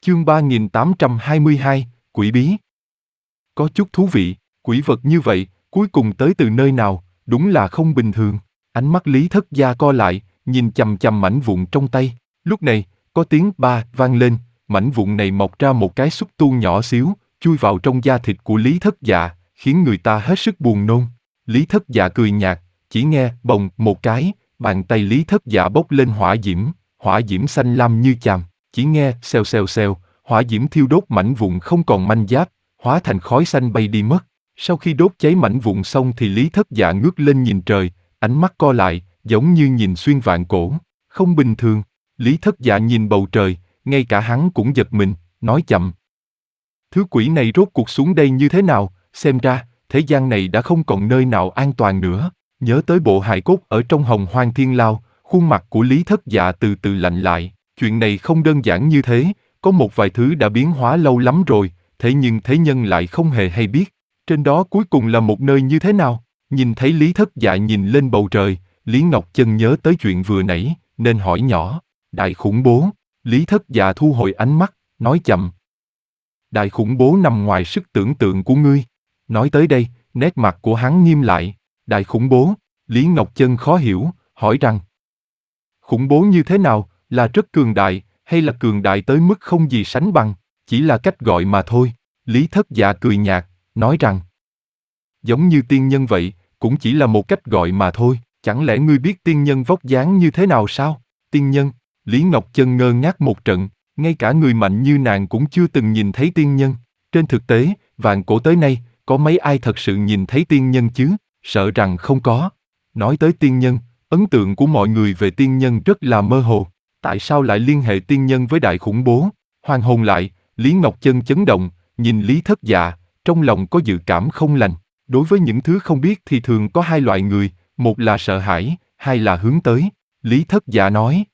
Chương 3822, Quỷ bí. Có chút thú vị, quỷ vật như vậy, cuối cùng tới từ nơi nào, đúng là không bình thường. Ánh mắt Lý Thất Gia co lại, nhìn chằm chằm mảnh vụn trong tay. Lúc này, có tiếng ba vang lên, mảnh vụn này mọc ra một cái xúc tu nhỏ xíu, chui vào trong da thịt của Lý Thất Dạ, khiến người ta hết sức buồn nôn. Lý Thất Dạ cười nhạt, chỉ nghe bồng một cái, bàn tay Lý Thất Dạ bốc lên hỏa diễm xanh lam như chàm. Chỉ nghe xèo xèo xèo, hỏa diễm thiêu đốt mảnh vụn không còn manh giáp, hóa thành khói xanh bay đi mất. Sau khi đốt cháy mảnh vụn xong thì Lý Thất Dạ ngước lên nhìn trời, ánh mắt co lại, giống như nhìn xuyên vạn cổ. Không bình thường. Lý Thất Dạ nhìn bầu trời, ngay cả hắn cũng giật mình, nói chậm. Thứ quỷ này rốt cuộc xuống đây như thế nào, xem ra, thế gian này đã không còn nơi nào an toàn nữa. Nhớ tới bộ hài cốt ở trong Hồng Hoang Thiên Lao, khuôn mặt của Lý Thất Dạ từ từ lạnh lại. Chuyện này không đơn giản như thế, có một vài thứ đã biến hóa lâu lắm rồi, thế nhưng thế nhân lại không hề hay biết. Trên đó cuối cùng là một nơi như thế nào? Nhìn thấy Lý Thất Dạ nhìn lên bầu trời, Lý Ngọc Chân nhớ tới chuyện vừa nãy, nên hỏi nhỏ. Đại khủng bố. Lý Thất Dạ thu hồi ánh mắt, nói chậm. Đại khủng bố nằm ngoài sức tưởng tượng của ngươi. Nói tới đây, nét mặt của hắn nghiêm lại. Đại khủng bố. Lý Ngọc Chân khó hiểu, hỏi rằng. Khủng bố như thế nào, là rất cường đại, hay là cường đại tới mức không gì sánh bằng, chỉ là cách gọi mà thôi. Lý Thất Dạ cười nhạt, nói rằng. Giống như tiên nhân vậy, cũng chỉ là một cách gọi mà thôi, chẳng lẽ ngươi biết tiên nhân vóc dáng như thế nào sao? Tiên nhân, Lý Ngọc Chân ngơ ngác một trận, ngay cả người mạnh như nàng cũng chưa từng nhìn thấy tiên nhân. Trên thực tế, vạn cổ tới nay, có mấy ai thật sự nhìn thấy tiên nhân chứ? Sợ rằng không có. Nói tới tiên nhân, ấn tượng của mọi người về tiên nhân rất là mơ hồ. Tại sao lại liên hệ tiên nhân với đại khủng bố? Hoàn hồn lại, Lý Ngọc Chân chấn động, nhìn Lý Thất Dạ, trong lòng có dự cảm không lành. Đối với những thứ không biết thì thường có hai loại người, một là sợ hãi, hai là hướng tới. Lý Thất Dạ nói.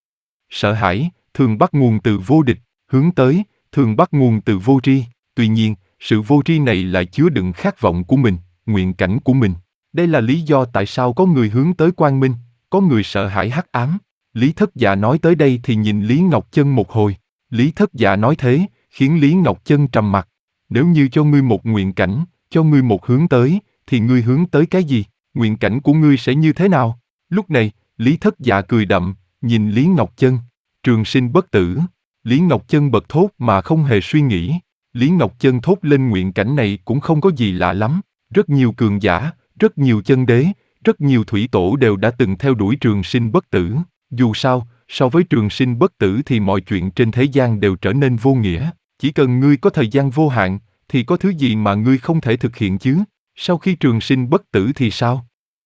Sợ hãi, thường bắt nguồn từ vô địch, hướng tới, thường bắt nguồn từ vô tri. Tuy nhiên, sự vô tri này lại chứa đựng khát vọng của mình, nguyện cảnh của mình. Đây là lý do tại sao có người hướng tới quang minh, có người sợ hãi hắc ám. Lý Thất Dạ nói tới đây thì nhìn Lý Ngọc Chân một hồi. Lý Thất Dạ nói thế, khiến Lý Ngọc Chân trầm mặc. Nếu như cho ngươi một nguyện cảnh, cho ngươi một hướng tới, thì ngươi hướng tới cái gì? Nguyện cảnh của ngươi sẽ như thế nào? Lúc này, Lý Thất Dạ cười đậm, nhìn Lý Ngọc Chân. Trường sinh bất tử. Lý Ngọc Chân bật thốt mà không hề suy nghĩ. Lý Ngọc Chân thốt lên nguyện cảnh này cũng không có gì lạ lắm. Rất nhiều cường giả, rất nhiều chân đế, rất nhiều thủy tổ đều đã từng theo đuổi trường sinh bất tử. Dù sao, so với trường sinh bất tử thì mọi chuyện trên thế gian đều trở nên vô nghĩa. Chỉ cần ngươi có thời gian vô hạn, thì có thứ gì mà ngươi không thể thực hiện chứ? Sau khi trường sinh bất tử thì sao?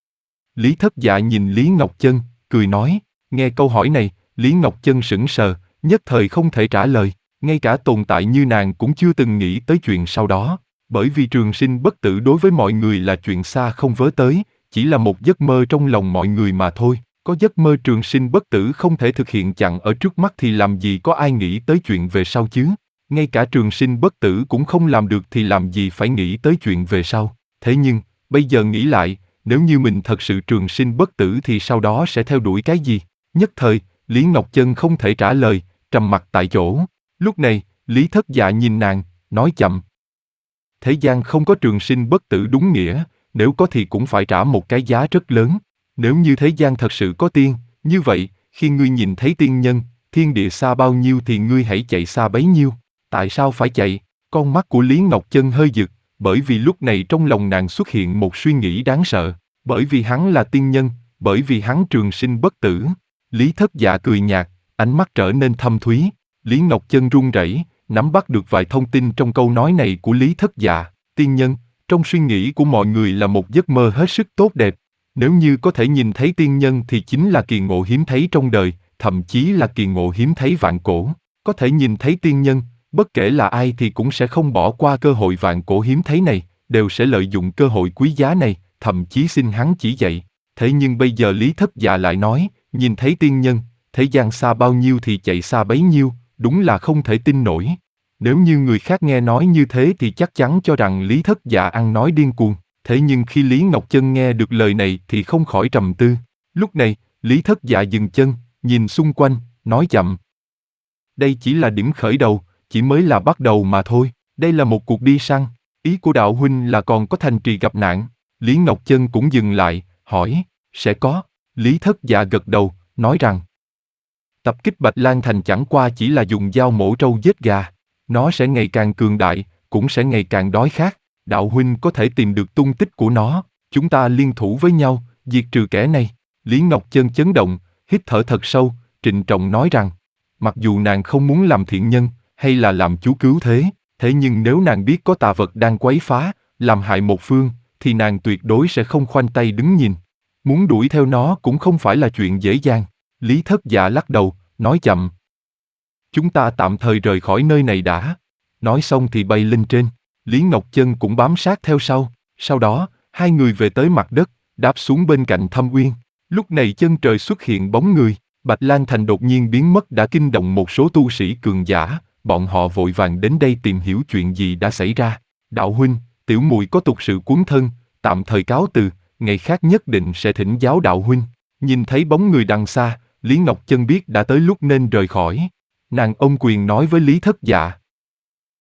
Lý Thất Dạ nhìn Lý Ngọc Chân, cười nói. Nghe câu hỏi này, Lý Ngọc Chân sững sờ, nhất thời không thể trả lời. Ngay cả tồn tại như nàng cũng chưa từng nghĩ tới chuyện sau đó. Bởi vì trường sinh bất tử đối với mọi người là chuyện xa không vớ tới, chỉ là một giấc mơ trong lòng mọi người mà thôi. Có giấc mơ trường sinh bất tử không thể thực hiện chặn ở trước mắt thì làm gì có ai nghĩ tới chuyện về sau chứ? Ngay cả trường sinh bất tử cũng không làm được thì làm gì phải nghĩ tới chuyện về sau. Thế nhưng, bây giờ nghĩ lại, nếu như mình thật sự trường sinh bất tử thì sau đó sẽ theo đuổi cái gì? Nhất thời, Lý Ngọc Chân không thể trả lời, trầm mặc tại chỗ. Lúc này, Lý Thất Dạ nhìn nàng, nói chậm. Thế gian không có trường sinh bất tử đúng nghĩa, nếu có thì cũng phải trả một cái giá rất lớn. Nếu như thế gian thật sự có tiên, như vậy, khi ngươi nhìn thấy tiên nhân, thiên địa xa bao nhiêu thì ngươi hãy chạy xa bấy nhiêu. Tại sao phải chạy? Con mắt của Lý Ngọc Chân hơi giật, bởi vì lúc này trong lòng nàng xuất hiện một suy nghĩ đáng sợ. Bởi vì hắn là tiên nhân, bởi vì hắn trường sinh bất tử. Lý Thất Dạ cười nhạt, ánh mắt trở nên thâm thúy. Lý Ngọc Chân run rẩy, nắm bắt được vài thông tin trong câu nói này của Lý Thất Dạ. Tiên nhân, trong suy nghĩ của mọi người là một giấc mơ hết sức tốt đẹp. Nếu như có thể nhìn thấy tiên nhân thì chính là kỳ ngộ hiếm thấy trong đời, thậm chí là kỳ ngộ hiếm thấy vạn cổ. Có thể nhìn thấy tiên nhân, bất kể là ai thì cũng sẽ không bỏ qua cơ hội vạn cổ hiếm thấy này, đều sẽ lợi dụng cơ hội quý giá này, thậm chí xin hắn chỉ dạy. Thế nhưng bây giờ Lý Thất Dạ lại nói, nhìn thấy tiên nhân, thế gian xa bao nhiêu thì chạy xa bấy nhiêu, đúng là không thể tin nổi. Nếu như người khác nghe nói như thế thì chắc chắn cho rằng Lý Thất Dạ ăn nói điên cuồng. Thế nhưng khi Lý Ngọc Chân nghe được lời này thì không khỏi trầm tư. Lúc này, Lý Thất Dạ dừng chân, nhìn xung quanh, nói chậm. Đây chỉ là điểm khởi đầu, chỉ mới là bắt đầu mà thôi. Đây là một cuộc đi săn. Ý của đạo huynh là còn có thành trì gặp nạn. Lý Ngọc Chân cũng dừng lại, hỏi, sẽ có. Lý Thất Dạ gật đầu, nói rằng, tập kích Bạch Lang Thành chẳng qua chỉ là dùng dao mổ trâu giết gà. Nó sẽ ngày càng cường đại, cũng sẽ ngày càng đói khát. Đạo huynh có thể tìm được tung tích của nó. Chúng ta liên thủ với nhau, diệt trừ kẻ này. Lý Ngọc Chân chấn động, hít thở thật sâu, trịnh trọng nói rằng, mặc dù nàng không muốn làm thiện nhân, hay là làm chú cứu thế, thế nhưng nếu nàng biết có tà vật đang quấy phá, làm hại một phương, thì nàng tuyệt đối sẽ không khoanh tay đứng nhìn. Muốn đuổi theo nó cũng không phải là chuyện dễ dàng. Lý Thất Dạ lắc đầu, nói chậm. Chúng ta tạm thời rời khỏi nơi này đã. Nói xong thì bay lên trên. Lý Ngọc Chân cũng bám sát theo sau đó, hai người về tới mặt đất, đáp xuống bên cạnh Thâm Uyên. Lúc này chân trời xuất hiện bóng người, Bạch Lang Thành đột nhiên biến mất đã kinh động một số tu sĩ cường giả, bọn họ vội vàng đến đây tìm hiểu chuyện gì đã xảy ra. Đạo huynh, tiểu muội có tục sự cuốn thân, tạm thời cáo từ, ngày khác nhất định sẽ thỉnh giáo đạo huynh. Nhìn thấy bóng người đằng xa, Lý Ngọc Chân biết đã tới lúc nên rời khỏi. Nàng ôm quyền nói với Lý Thất Dạ.